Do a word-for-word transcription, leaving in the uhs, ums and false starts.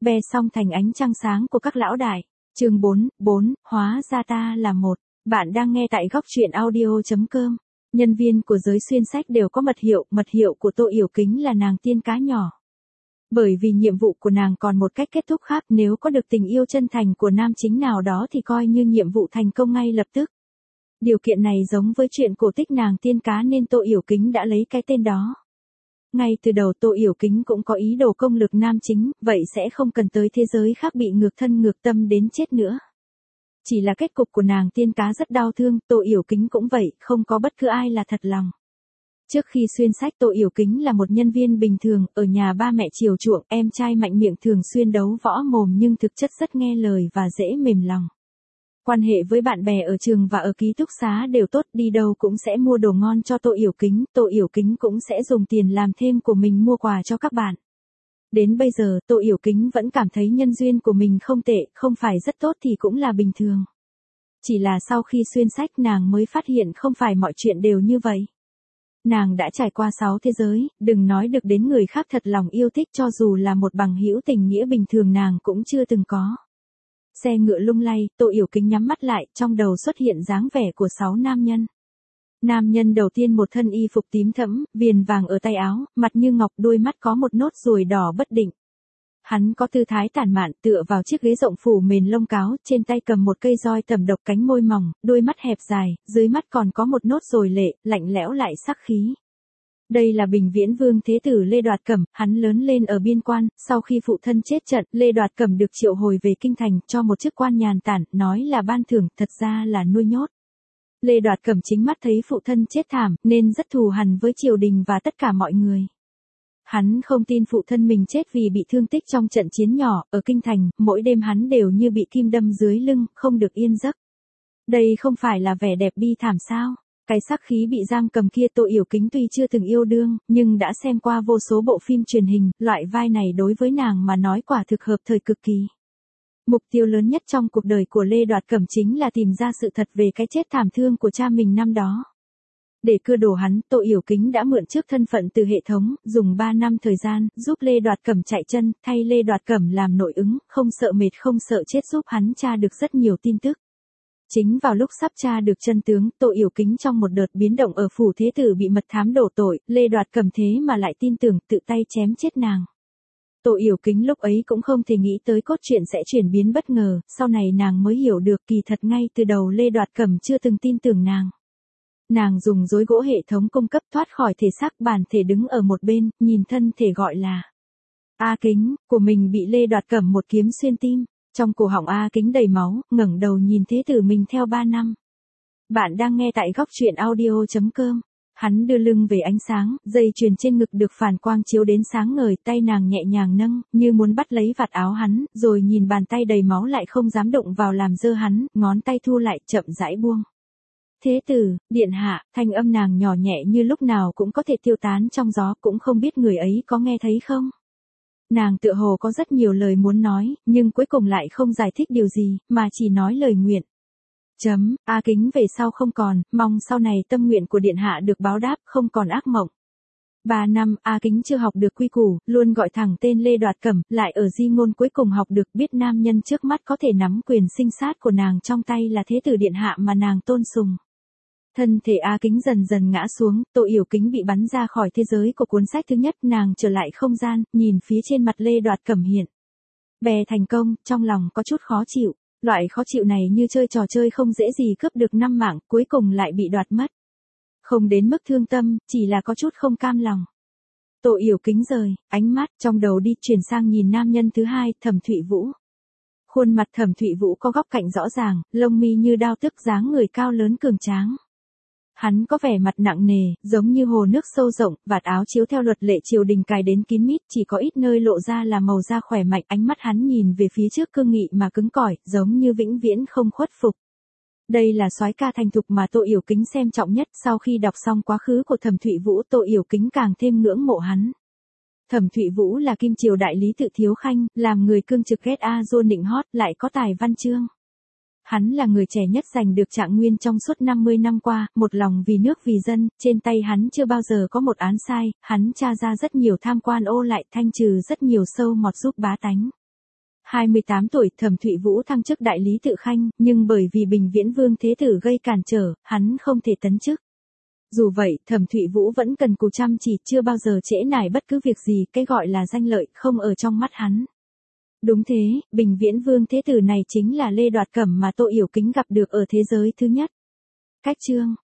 be xong thành ánh trăng sáng của các lão đại. Chương bốn, bốn, hóa ra ta là một. Bạn đang nghe tại góc truyện audio chấm com. Nhân viên của giới xuyên sách đều có mật hiệu, mật hiệu của Tô Yểu Kính là nàng tiên cá nhỏ. Bởi vì nhiệm vụ của nàng còn một cách kết thúc khác, nếu có được tình yêu chân thành của nam chính nào đó thì coi như nhiệm vụ thành công ngay lập tức. Điều kiện này giống với chuyện cổ tích nàng tiên cá nên Tô Yểu Kính đã lấy cái tên đó. Ngay từ đầu Tô Yểu Kính cũng có ý đồ công lực nam chính, vậy sẽ không cần tới thế giới khác bị ngược thân ngược tâm đến chết nữa. Chỉ là kết cục của nàng tiên cá rất đau thương, Tô Yểu Kính cũng vậy, không có bất cứ ai là thật lòng. Trước khi xuyên sách Tô Yểu Kính là một nhân viên bình thường, ở nhà ba mẹ chiều chuộng, em trai mạnh miệng thường xuyên đấu võ mồm nhưng thực chất rất nghe lời và dễ mềm lòng. Quan hệ với bạn bè ở trường và ở ký túc xá đều tốt, đi đâu cũng sẽ mua đồ ngon cho Tô Yểu Kính, Tô Yểu Kính cũng sẽ dùng tiền làm thêm của mình mua quà cho các bạn. Đến bây giờ Tô Yểu Kính vẫn cảm thấy nhân duyên của mình không tệ, không phải rất tốt thì cũng là bình thường. Chỉ là sau khi xuyên sách nàng mới phát hiện không phải mọi chuyện đều như vậy. Nàng đã trải qua sáu thế giới, đừng nói được đến người khác thật lòng yêu thích, cho dù là một bằng hữu tình nghĩa bình thường nàng cũng chưa từng có. Xe ngựa lung lay, Tô Yểu Kính nhắm mắt lại, trong đầu xuất hiện dáng vẻ của sáu nam nhân. Nam nhân đầu tiên một thân y phục tím thẫm, viền vàng ở tay áo, mặt như ngọc, đôi mắt có một nốt ruồi đỏ bất định. Hắn có tư thái tản mạn, tựa vào chiếc ghế rộng phủ mền lông cáo, trên tay cầm một cây roi tầm độc, cánh môi mỏng, đôi mắt hẹp dài, dưới mắt còn có một nốt ruồi lệ, lạnh lẽo lại sắc khí. Đây là Bình Viễn Vương Thế tử Lê Đoạt Cẩm, hắn lớn lên ở biên quan, sau khi phụ thân chết trận, Lê Đoạt Cẩm được triệu hồi về kinh thành, cho một chức quan nhàn tản, nói là ban thưởng, thật ra là nuôi nhốt. Lê Đoạt Cẩm chính mắt thấy phụ thân chết thảm, nên rất thù hằn với triều đình và tất cả mọi người. Hắn không tin phụ thân mình chết vì bị thương tích trong trận chiến nhỏ, ở kinh thành, mỗi đêm hắn đều như bị kim đâm dưới lưng, không được yên giấc. Đây không phải là vẻ đẹp bi thảm sao? Cái sắc khí bị giam cầm kia Tô Yểu Kính tuy chưa từng yêu đương, nhưng đã xem qua vô số bộ phim truyền hình, loại vai này đối với nàng mà nói quả thực hợp thời cực kỳ. Mục tiêu lớn nhất trong cuộc đời của Lê Đoạt Cẩm chính là tìm ra sự thật về cái chết thảm thương của cha mình năm đó. Để cưa đổ hắn, Tô Yểu Kính đã mượn trước thân phận từ hệ thống, dùng ba năm thời gian, giúp Lê Đoạt Cẩm chạy chân, thay Lê Đoạt Cẩm làm nội ứng, không sợ mệt không sợ chết, giúp hắn tra được rất nhiều tin tức. Chính vào lúc sắp tra được chân tướng, Tô Yểu Kính trong một đợt biến động ở phủ thế tử bị mật thám đổ tội, Lê Đoạt Cẩm thế mà lại tin tưởng, tự tay chém chết nàng. Tô Yểu Kính lúc ấy cũng không thể nghĩ tới cốt truyện sẽ chuyển biến bất ngờ, sau này nàng mới hiểu được kỳ thật ngay từ đầu Lê Đoạt Cẩm chưa từng tin tưởng nàng. Nàng dùng rối gỗ hệ thống cung cấp thoát khỏi thể xác, bản thể đứng ở một bên, nhìn thân thể gọi là A Kính của mình bị Lê Đoạt Cẩm một kiếm xuyên tim. Trong cổ họng A Kính đầy máu, ngẩng đầu nhìn thế tử mình theo ba năm. Bạn đang nghe tại góc truyện audio chấm com. Hắn đưa lưng về ánh sáng, dây chuyền trên ngực được phản quang chiếu đến sáng ngời, tay nàng nhẹ nhàng nâng, như muốn bắt lấy vạt áo hắn, rồi nhìn bàn tay đầy máu lại không dám động vào làm dơ hắn, ngón tay thu lại, chậm rãi buông. Thế tử, điện hạ, thanh âm nàng nhỏ nhẹ như lúc nào cũng có thể tiêu tán trong gió, cũng không biết người ấy có nghe thấy không. Nàng tựa hồ có rất nhiều lời muốn nói, nhưng cuối cùng lại không giải thích điều gì, mà chỉ nói lời nguyện. Chấm, A Kính về sau không còn, mong sau này tâm nguyện của điện hạ được báo đáp, không còn ác mộng. Ba năm, A Kính chưa học được quy củ, luôn gọi thẳng tên Lê Đoạt Cẩm, lại ở di ngôn cuối cùng học được biết nam nhân trước mắt có thể nắm quyền sinh sát của nàng trong tay là thế tử điện hạ mà nàng tôn sùng. Thân thể A Kính dần dần ngã xuống, Tô Yểu Kính bị bắn ra khỏi thế giới của cuốn sách thứ nhất, nàng trở lại không gian, nhìn phía trên mặt Lê Đoạt Cẩm hiện. Bè thành công, trong lòng có chút khó chịu, loại khó chịu này như chơi trò chơi không dễ gì cướp được năm mạng, cuối cùng lại bị đoạt mất. Không đến mức thương tâm, chỉ là có chút không cam lòng. Tô Yểu Kính rời, ánh mắt trong đầu đi chuyển sang nhìn nam nhân thứ hai, Thẩm Thụy Vũ. Khuôn mặt Thẩm Thụy Vũ có góc cạnh rõ ràng, lông mi như đao tức, dáng người cao lớn cường tráng. Hắn có vẻ mặt nặng nề, giống như hồ nước sâu rộng, vạt áo chiếu theo luật lệ triều đình cài đến kín mít, chỉ có ít nơi lộ ra là màu da khỏe mạnh, ánh mắt hắn nhìn về phía trước cương nghị mà cứng cỏi, giống như vĩnh viễn không khuất phục. Đây là soái ca thành thục mà Tô Yểu Kính xem trọng nhất, sau khi đọc xong quá khứ của Thẩm Thụy Vũ, Tô Yểu Kính càng thêm ngưỡng mộ hắn. Thẩm Thụy Vũ là kim triều đại lý tự thiếu khanh, làm người cương trực ghét a dua nịnh hót, lại có tài văn chương. Hắn là người trẻ nhất giành được trạng nguyên trong suốt năm mươi năm qua, một lòng vì nước vì dân, trên tay hắn chưa bao giờ có một án sai, hắn tra ra rất nhiều tham quan ô lại, thanh trừ rất nhiều sâu mọt giúp bá tánh. hai mươi tám tuổi, Thẩm Thụy Vũ thăng chức đại lý tự khanh, nhưng bởi vì Bình Viễn Vương Thế Tử gây cản trở, hắn không thể tấn chức. Dù vậy, Thẩm Thụy Vũ vẫn cần cù chăm chỉ, chưa bao giờ trễ nải bất cứ việc gì, cái gọi là danh lợi không ở trong mắt hắn. Đúng thế, Bình Viễn Vương Thế Tử này chính là Lê Đoạt Cẩm mà Tô Yểu Kính gặp được ở thế giới thứ nhất. Cách chương